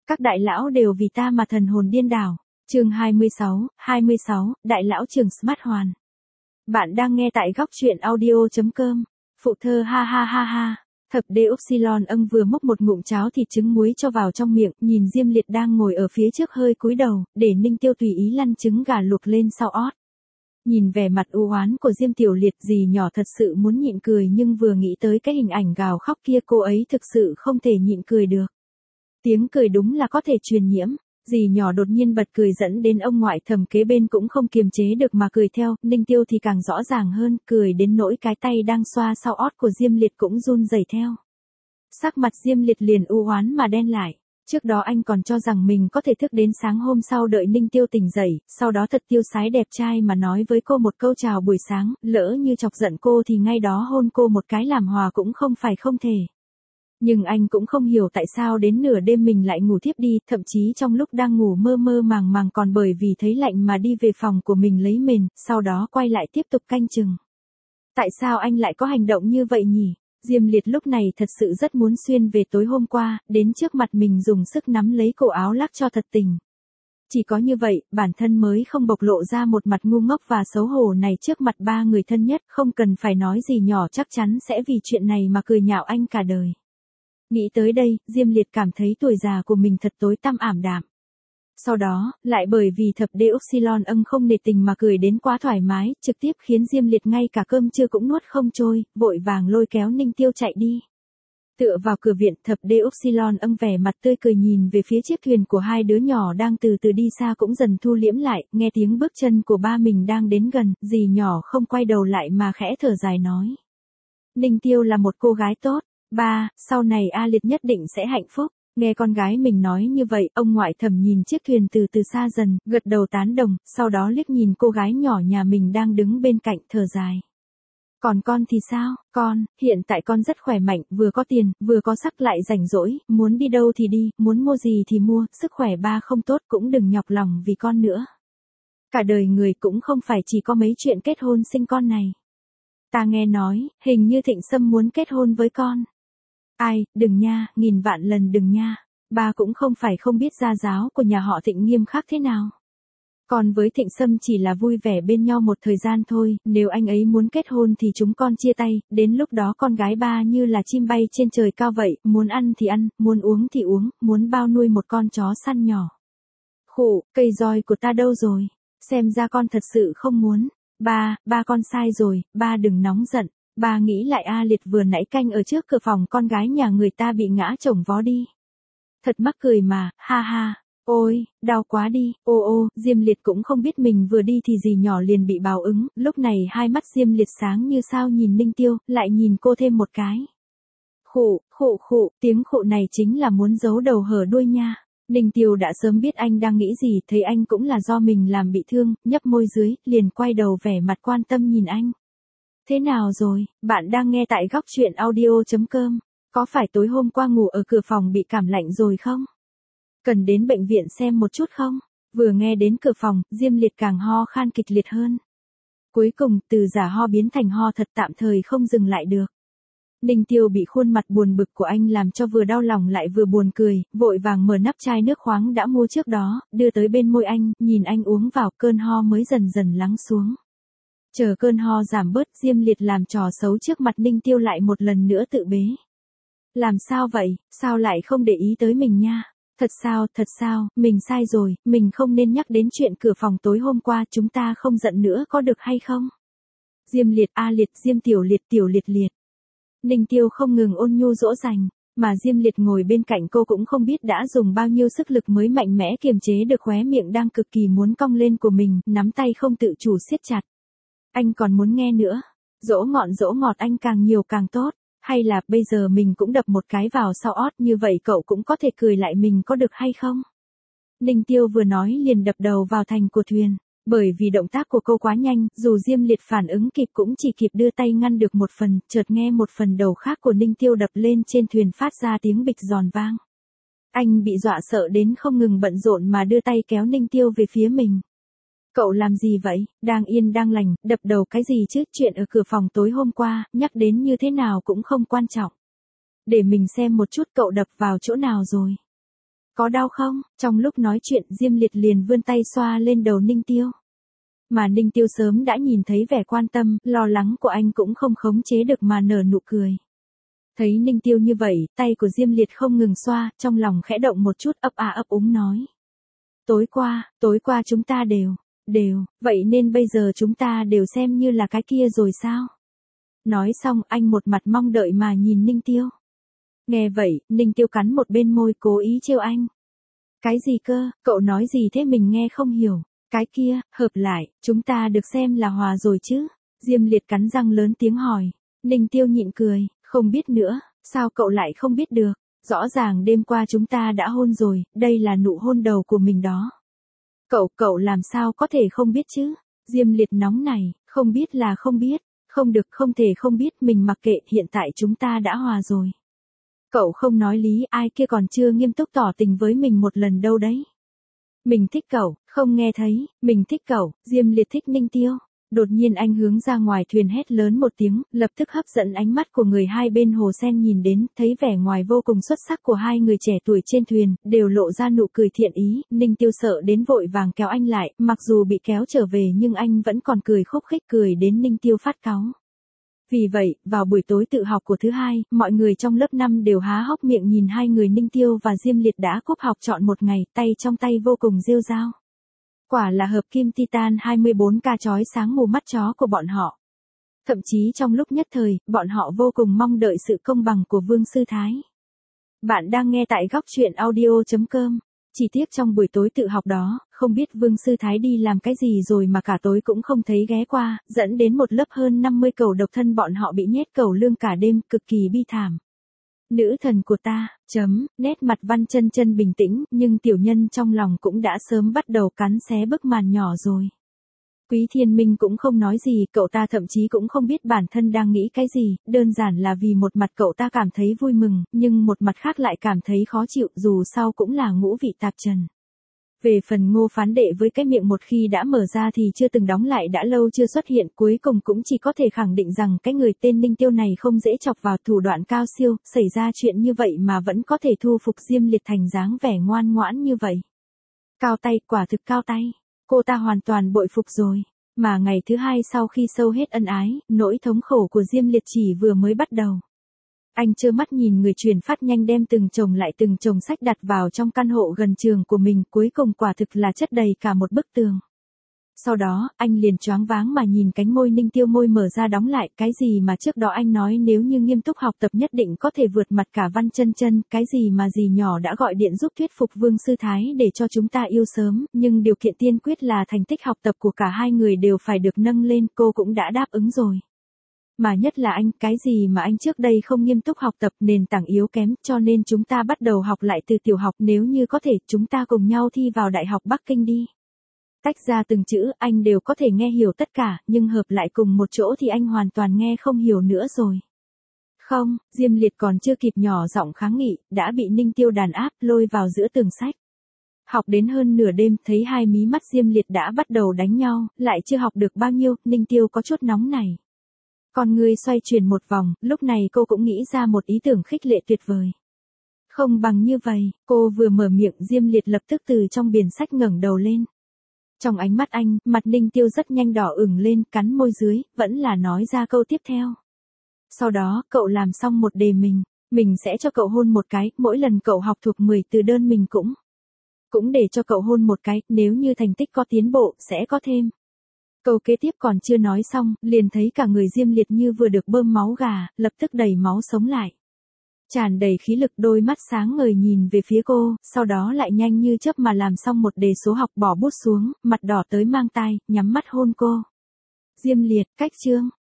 Các đại lão đều vì ta mà thần hồn điên đảo. Chương 26, Đại lão trường Smart Hoàn. Bạn đang nghe tại góc truyện audio.com. Phụ thơ ha ha ha ha. Thập Deoxylon âng vừa múc một ngụm cháo thịt trứng muối cho vào trong miệng, nhìn Diêm Liệt đang ngồi ở phía trước hơi cúi đầu, để Ninh Tiêu tùy ý lăn trứng gà luộc lên sau ót. Nhìn vẻ mặt u oán của Diêm Tiểu Liệt, dì nhỏ thật sự muốn nhịn cười, nhưng vừa nghĩ tới cái hình ảnh gào khóc kia, cô ấy thực sự không thể nhịn cười được. Tiếng cười đúng là có thể truyền nhiễm. Dì nhỏ đột nhiên bật cười dẫn đến ông ngoại thầm kế bên cũng không kiềm chế được mà cười theo. Ninh Tiêu thì càng rõ ràng hơn, cười đến nỗi cái tay đang xoa sau ót của Diêm Liệt cũng run rẩy theo. Sắc mặt Diêm Liệt liền u oán mà đen lại. Trước đó anh còn cho rằng mình có thể thức đến sáng hôm sau đợi Ninh Tiêu tỉnh dậy, sau đó thật tiêu sái đẹp trai mà nói với cô một câu chào buổi sáng, lỡ như chọc giận cô thì ngay đó hôn cô một cái làm hòa cũng không phải không thể. Nhưng anh cũng không hiểu tại sao đến nửa đêm mình lại ngủ thiếp đi, thậm chí trong lúc đang ngủ mơ mơ màng màng còn bởi vì thấy lạnh mà đi về phòng của mình lấy mền, sau đó quay lại tiếp tục canh chừng. Tại sao anh lại có hành động như vậy nhỉ? Diêm Liệt lúc này thật sự rất muốn xuyên về tối hôm qua, đến trước mặt mình dùng sức nắm lấy cổ áo lắc cho thật tình. Chỉ có như vậy, bản thân mới không bộc lộ ra một mặt ngu ngốc và xấu hổ này trước mặt ba người thân nhất, không cần phải nói gì nhỏ chắc chắn sẽ vì chuyện này mà cười nhạo anh cả đời. Nghĩ tới đây, Diêm Liệt cảm thấy tuổi già của mình thật tối tăm ảm đạm. Sau đó, lại bởi vì thập Deoxylon âng không nể tình mà cười đến quá thoải mái, trực tiếp khiến Diêm Liệt ngay cả cơm trưa cũng nuốt không trôi, vội vàng lôi kéo Ninh Tiêu chạy đi. Tựa vào cửa viện, thập Deoxylon âng vẻ mặt tươi cười nhìn về phía chiếc thuyền của hai đứa nhỏ đang từ từ đi xa cũng dần thu liễm lại, nghe tiếng bước chân của ba mình đang đến gần, dì nhỏ không quay đầu lại mà khẽ thở dài nói. Ninh Tiêu là một cô gái tốt. Ba, sau này A Liệt nhất định sẽ hạnh phúc. Nghe con gái mình nói như vậy, ông ngoại thầm nhìn chiếc thuyền từ từ xa dần, gật đầu tán đồng, sau đó liếc nhìn cô gái nhỏ nhà mình đang đứng bên cạnh, thở dài. Còn con thì sao? Con, hiện tại con rất khỏe mạnh, vừa có tiền, vừa có sắc lại rảnh rỗi, muốn đi đâu thì đi, muốn mua gì thì mua, sức khỏe ba không tốt cũng đừng nhọc lòng vì con nữa. Cả đời người cũng không phải chỉ có mấy chuyện kết hôn sinh con này. Ta nghe nói, hình như Thịnh Sâm muốn kết hôn với con. Ai, đừng nha, nghìn vạn lần đừng nha. Ba cũng không phải không biết gia giáo của nhà họ Thịnh nghiêm khắc thế nào. Còn với Thịnh Sâm chỉ là vui vẻ bên nhau một thời gian thôi, nếu anh ấy muốn kết hôn thì chúng con chia tay, đến lúc đó con gái ba như là chim bay trên trời cao vậy, muốn ăn thì ăn, muốn uống thì uống, muốn bao nuôi một con chó săn nhỏ. Khụ, cây roi của ta đâu rồi? Xem ra con thật sự không muốn. Ba con sai rồi, ba đừng nóng giận. Ba nghĩ lại A Liệt vừa nãy canh ở trước cửa phòng con gái nhà người ta bị ngã chồng vó đi. Thật mắc cười mà, ha ha, ôi, đau quá đi, ô, Diêm Liệt cũng không biết mình vừa đi thì dì nhỏ liền bị bào ứng, lúc này hai mắt Diêm Liệt sáng như sao nhìn Ninh Tiêu, lại nhìn cô thêm một cái. Khụ, tiếng khụ này chính là muốn giấu đầu hở đuôi nha. Ninh Tiêu đã sớm biết anh đang nghĩ gì, thấy anh cũng là do mình làm bị thương, nhấp môi dưới, liền quay đầu vẻ mặt quan tâm nhìn anh. Thế nào rồi, bạn đang nghe tại góc truyện audio.com, có phải tối hôm qua ngủ ở cửa phòng bị cảm lạnh rồi không? Cần đến bệnh viện xem một chút không? Vừa nghe đến cửa phòng, Diêm Liệt càng ho khan kịch liệt hơn. Cuối cùng, từ giả ho biến thành ho thật tạm thời không dừng lại được. Ninh Tiêu bị khuôn mặt buồn bực của anh làm cho vừa đau lòng lại vừa buồn cười, vội vàng mở nắp chai nước khoáng đã mua trước đó, đưa tới bên môi anh, nhìn anh uống vào cơn ho mới dần dần lắng xuống. Chờ cơn ho giảm bớt, Diêm Liệt làm trò xấu trước mặt Ninh Tiêu lại một lần nữa tự bế. Làm sao vậy, sao lại không để ý tới mình nha? Thật sao, mình sai rồi, mình không nên nhắc đến chuyện cửa phòng tối hôm qua, chúng ta không giận nữa có được hay không? Diêm Liệt, A Liệt, Diêm Tiểu Liệt. Ninh Tiêu không ngừng ôn nhu dỗ dành, mà Diêm Liệt ngồi bên cạnh cô cũng không biết đã dùng bao nhiêu sức lực mới mạnh mẽ kiềm chế được khóe miệng đang cực kỳ muốn cong lên của mình, nắm tay không tự chủ siết chặt. Anh còn muốn nghe nữa, dỗ ngọt anh càng nhiều càng tốt, hay là bây giờ mình cũng đập một cái vào sau ót như vậy cậu cũng có thể cười lại mình có được hay không? Ninh Tiêu vừa nói liền đập đầu vào thành của thuyền, bởi vì động tác của cô quá nhanh, dù Diêm Liệt phản ứng kịp cũng chỉ kịp đưa tay ngăn được một phần, chợt nghe một phần đầu khác của Ninh Tiêu đập lên trên thuyền phát ra tiếng bịch giòn vang. Anh bị dọa sợ đến không ngừng bận rộn mà đưa tay kéo Ninh Tiêu về phía mình. Cậu làm gì vậy, đang yên đang lành, đập đầu cái gì chứ, chuyện ở cửa phòng tối hôm qua, nhắc đến như thế nào cũng không quan trọng. Để mình xem một chút cậu đập vào chỗ nào rồi. Có đau không? Trong lúc nói chuyện Diêm Liệt liền vươn tay xoa lên đầu Ninh Tiêu. Mà Ninh Tiêu sớm đã nhìn thấy vẻ quan tâm, lo lắng của anh cũng không khống chế được mà nở nụ cười. Thấy Ninh Tiêu như vậy, tay của Diêm Liệt không ngừng xoa, trong lòng khẽ động một chút ấp ấp úng nói. Tối qua chúng ta đều, vậy nên bây giờ chúng ta đều xem như là cái kia rồi sao? Nói xong anh một mặt mong đợi mà nhìn Ninh Tiêu. Nghe vậy, Ninh Tiêu cắn một bên môi cố ý trêu anh. Cái gì cơ, cậu nói gì thế mình nghe không hiểu. Cái kia, hợp lại, chúng ta được xem là hòa rồi chứ? Diêm Liệt cắn răng lớn tiếng hỏi. Ninh Tiêu nhịn cười, không biết nữa, sao cậu lại không biết được? Rõ ràng đêm qua chúng ta đã hôn rồi, đây là nụ hôn đầu của mình đó. Cậu làm sao có thể không biết chứ? Diêm Liệt nóng này, không biết là không biết, không được không thể không biết mình mặc kệ hiện tại chúng ta đã hòa rồi. Cậu không nói lý ai kia còn chưa nghiêm túc tỏ tình với mình một lần đâu đấy. Mình thích cậu, không nghe thấy, mình thích cậu, Diêm Liệt thích Ninh Tiêu. Đột nhiên anh hướng ra ngoài thuyền hét lớn một tiếng, lập tức hấp dẫn ánh mắt của người hai bên hồ sen nhìn đến, thấy vẻ ngoài vô cùng xuất sắc của hai người trẻ tuổi trên thuyền, đều lộ ra nụ cười thiện ý, Ninh Tiêu sợ đến vội vàng kéo anh lại, mặc dù bị kéo trở về nhưng anh vẫn còn cười khúc khích cười đến Ninh Tiêu phát cáu. Vì vậy, vào buổi tối tự học của thứ hai, mọi người trong lớp 5 đều há hốc miệng nhìn hai người Ninh Tiêu và Diêm Liệt đã cúp học trọn một ngày, tay trong tay vô cùng rêu rao. Quả là hợp kim titan 24K chói sáng mù mắt chó của bọn họ. Thậm chí trong lúc nhất thời, bọn họ vô cùng mong đợi sự công bằng của Vương Sư Thái. Bạn đang nghe tại góc truyện audio.com. Chỉ tiếc trong buổi tối tự học đó, không biết Vương Sư Thái đi làm cái gì rồi mà cả tối cũng không thấy ghé qua, dẫn đến một lớp hơn 50 cẩu độc thân bọn họ bị nhét cẩu lương cả đêm, cực kỳ bi thảm. Nữ thần của ta, nét mặt Văn Chân Chân bình tĩnh, nhưng tiểu nhân trong lòng cũng đã sớm bắt đầu cắn xé bức màn nhỏ rồi. Quý Thiên Minh cũng không nói gì, cậu ta thậm chí cũng không biết bản thân đang nghĩ cái gì, đơn giản là vì một mặt cậu ta cảm thấy vui mừng, nhưng một mặt khác lại cảm thấy khó chịu, dù sao cũng là ngũ vị tạp trần. Về phần Ngô Phán Đệ với cái miệng một khi đã mở ra thì chưa từng đóng lại đã lâu chưa xuất hiện, cuối cùng cũng chỉ có thể khẳng định rằng cái người tên Ninh Tiêu này không dễ chọc vào, thủ đoạn cao siêu, xảy ra chuyện như vậy mà vẫn có thể thu phục Diêm Liệt thành dáng vẻ ngoan ngoãn như vậy. Cao tay, quả thực cao tay. Cô ta hoàn toàn bội phục rồi. Mà ngày thứ hai sau khi sâu hết ân ái, nỗi thống khổ của Diêm Liệt chỉ vừa mới bắt đầu. Anh trơ mắt nhìn người truyền phát nhanh đem từng chồng sách đặt vào trong căn hộ gần trường của mình, cuối cùng quả thực là chất đầy cả một bức tường. Sau đó, anh liền choáng váng mà nhìn cánh môi Ninh Tiêu môi mở ra đóng lại, cái gì mà trước đó anh nói nếu như nghiêm túc học tập nhất định có thể vượt mặt cả Văn Chân Chân, cái gì mà dì nhỏ đã gọi điện giúp thuyết phục Vương Sư Thái để cho chúng ta yêu sớm, nhưng điều kiện tiên quyết là thành tích học tập của cả hai người đều phải được nâng lên, cô cũng đã đáp ứng rồi. Mà nhất là anh, cái gì mà anh trước đây không nghiêm túc học tập, nền tảng yếu kém, cho nên chúng ta bắt đầu học lại từ tiểu học, nếu như có thể, chúng ta cùng nhau thi vào Đại học Bắc Kinh đi. Tách ra từng chữ, anh đều có thể nghe hiểu tất cả, nhưng hợp lại cùng một chỗ thì anh hoàn toàn nghe không hiểu nữa rồi. Không, Diêm Liệt còn chưa kịp nhỏ giọng kháng nghị, đã bị Ninh Tiêu đàn áp, lôi vào giữa tường sách. Học đến hơn nửa đêm, thấy hai mí mắt Diêm Liệt đã bắt đầu đánh nhau, lại chưa học được bao nhiêu, Ninh Tiêu có chút nóng này. Con người xoay chuyển một vòng, lúc này cô cũng nghĩ ra một ý tưởng khích lệ tuyệt vời. Không bằng như vậy, cô vừa mở miệng Diêm Liệt lập tức từ trong biển sách ngẩng đầu lên. Trong ánh mắt anh, mặt Ninh Tiêu rất nhanh đỏ ửng lên, cắn môi dưới, vẫn là nói ra câu tiếp theo. Sau đó, cậu làm xong một đề mình sẽ cho cậu hôn một cái, mỗi lần cậu học thuộc 10 từ đơn mình cũng để cho cậu hôn một cái, nếu như thành tích có tiến bộ, sẽ có thêm. Câu kế tiếp còn chưa nói xong, liền thấy cả người Diêm Liệt như vừa được bơm máu gà, lập tức đầy máu sống lại. Tràn đầy khí lực, đôi mắt sáng ngời nhìn về phía cô, sau đó lại nhanh như chớp mà làm xong một đề số học, bỏ bút xuống, mặt đỏ tới mang tai, nhắm mắt hôn cô. Diêm Liệt, cách chương.